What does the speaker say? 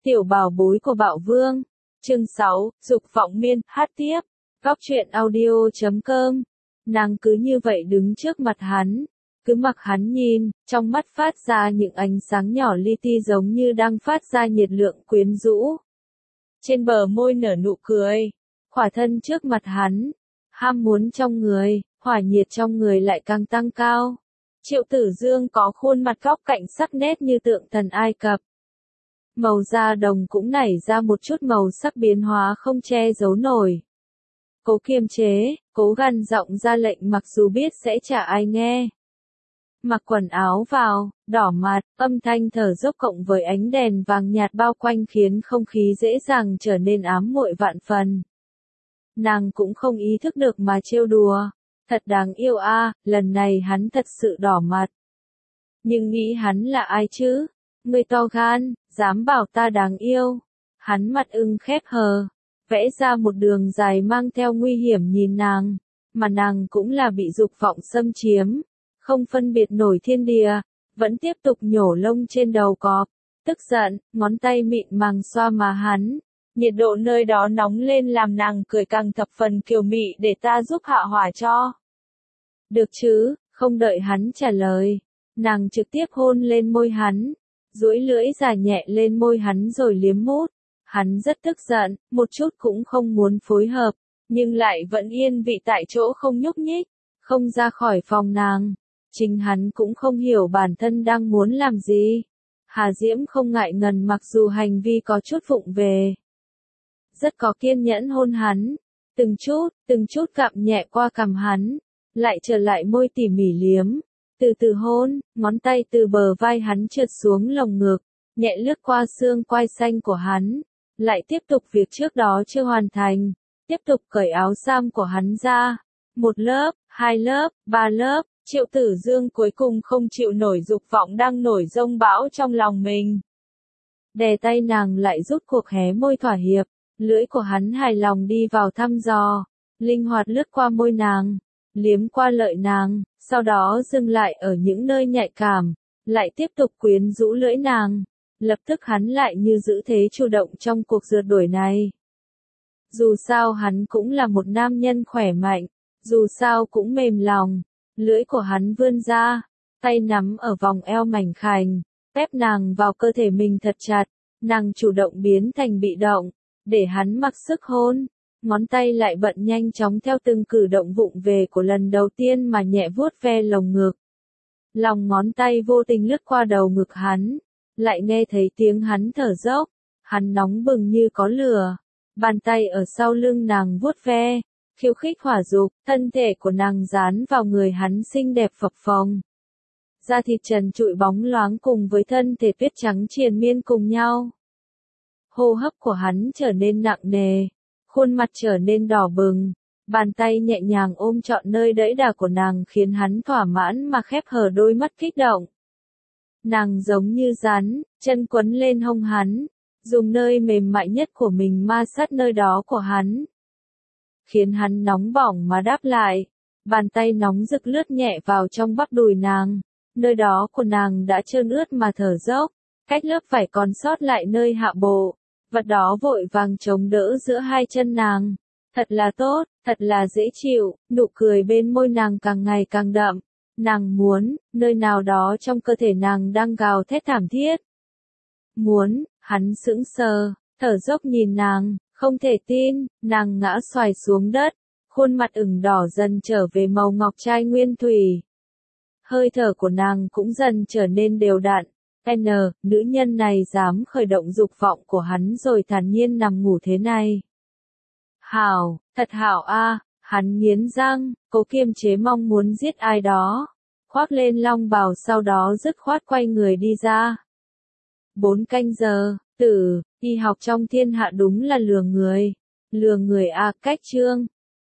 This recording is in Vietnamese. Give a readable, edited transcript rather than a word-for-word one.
Tiểu bảo bối của Bạo Vương. Chương 6, dục vọng miên, hát tiếp. Góc truyện audio.com. Nàng cứ như vậy đứng trước mặt hắn, cứ mặc hắn nhìn, trong mắt phát ra những ánh sáng nhỏ li ti giống như đang phát ra nhiệt lượng quyến rũ. Trên bờ môi nở nụ cười, khỏa thân trước mặt hắn, ham muốn trong người, hỏa nhiệt trong người lại càng tăng cao. Triệu Tử Dương có khuôn mặt góc cạnh sắc nét như tượng thần Ai Cập. Màu da đồng cũng nảy ra một chút màu sắc biến hóa không che giấu nổi. Cố kiềm chế, cố gằn giọng ra lệnh mặc dù biết sẽ chả ai nghe. Mặc quần áo vào, đỏ mặt, âm thanh thở dốc cộng với ánh đèn vàng nhạt bao quanh khiến không khí dễ dàng trở nên ám muội vạn phần. Nàng cũng không ý thức được mà trêu đùa. Thật đáng yêu a, lần này hắn thật sự đỏ mặt. Nhưng nghĩ hắn là ai chứ? Người to gan, dám bảo ta đáng yêu. Hắn mặt ưng khép hờ, vẽ ra một đường dài mang theo nguy hiểm nhìn nàng, mà nàng cũng là bị dục vọng xâm chiếm, không phân biệt nổi thiên địa, vẫn tiếp tục nhổ lông trên đầu cọp, tức giận, ngón tay mịn màng xoa má hắn. Nhiệt độ nơi đó nóng lên làm nàng cười càng thập phần kiều mị để ta giúp hạ hỏa cho. Được chứ, không đợi hắn trả lời, nàng trực tiếp hôn lên môi hắn, duỗi lưỡi dài nhẹ lên môi hắn rồi liếm mút. Hắn rất tức giận, một chút cũng không muốn phối hợp, nhưng lại vẫn yên vị tại chỗ không nhúc nhích, không ra khỏi phòng nàng. Chính hắn cũng không hiểu bản thân đang muốn làm gì. Hà Diễm không ngại ngần mặc dù hành vi có chút vụng về. Rất có kiên nhẫn hôn hắn, từng chút cặm nhẹ qua cằm hắn, lại trở lại môi tỉ mỉ liếm, từ từ hôn, ngón tay từ bờ vai hắn trượt xuống lồng ngực, nhẹ lướt qua xương quai xanh của hắn, lại tiếp tục việc trước đó chưa hoàn thành, tiếp tục cởi áo sam của hắn ra, một lớp, hai lớp, ba lớp. Triệu Tử Dương cuối cùng không chịu nổi dục vọng đang nổi giông bão trong lòng mình. Đè tay nàng lại rút cuộc hé môi thỏa hiệp, lưỡi của hắn hài lòng đi vào thăm dò, linh hoạt lướt qua môi nàng, liếm qua lợi nàng, sau đó dừng lại ở những nơi nhạy cảm, lại tiếp tục quyến rũ lưỡi nàng. Lập tức hắn lại như giữ thế chủ động trong cuộc rượt đuổi này. Dù sao hắn cũng là một nam nhân khỏe mạnh, dù sao cũng mềm lòng. Lưỡi của hắn vươn ra, tay nắm ở vòng eo mảnh khảnh, ép nàng vào cơ thể mình thật chặt, nàng chủ động biến thành bị động, để hắn mặc sức hôn, ngón tay lại bận nhanh chóng theo từng cử động vụng về của lần đầu tiên mà nhẹ vuốt ve lồng ngực. Lòng ngón tay vô tình lướt qua đầu ngực hắn, lại nghe thấy tiếng hắn thở dốc, hắn nóng bừng như có lửa, bàn tay ở sau lưng nàng vuốt ve. Khiêu khích hỏa dục, thân thể của nàng dán vào người hắn xinh đẹp phập phồng. Da thịt trần trụi bóng loáng cùng với thân thể tuyết trắng triền miên cùng nhau. Hô hấp của hắn trở nên nặng nề, khuôn mặt trở nên đỏ bừng, bàn tay nhẹ nhàng ôm trọn nơi đẫy đà của nàng khiến hắn thỏa mãn mà khép hờ đôi mắt kích động. Nàng giống như rắn, chân quấn lên hông hắn, dùng nơi mềm mại nhất của mình ma sát nơi đó của hắn. Khiến hắn nóng bỏng mà đáp lại, bàn tay nóng rực lướt nhẹ vào trong bắp đùi nàng, nơi đó của nàng đã trơn ướt mà thở dốc, cách lớp vải còn sót lại nơi hạ bộ, vật đó vội vàng chống đỡ giữa hai chân nàng, thật là tốt, thật là dễ chịu, nụ cười bên môi nàng càng ngày càng đậm, nàng muốn, nơi nào đó trong cơ thể nàng đang gào thét thảm thiết. Muốn, hắn sững sờ, thở dốc nhìn nàng. Không thể tin, nàng ngã xoài xuống đất, khuôn mặt ửng đỏ dần trở về màu ngọc trai nguyên thủy. Hơi thở của nàng cũng dần trở nên đều đặn. Nữ nhân này dám khởi động dục vọng của hắn rồi thản nhiên nằm ngủ thế này. Hảo, thật hảo a, hắn nghiến răng, cố kiềm chế mong muốn giết ai đó. Khoác lên long bào sau đó dứt khoát quay người đi ra. 4 canh giờ, y học trong thiên hạ đúng là lừa người a, cách chương.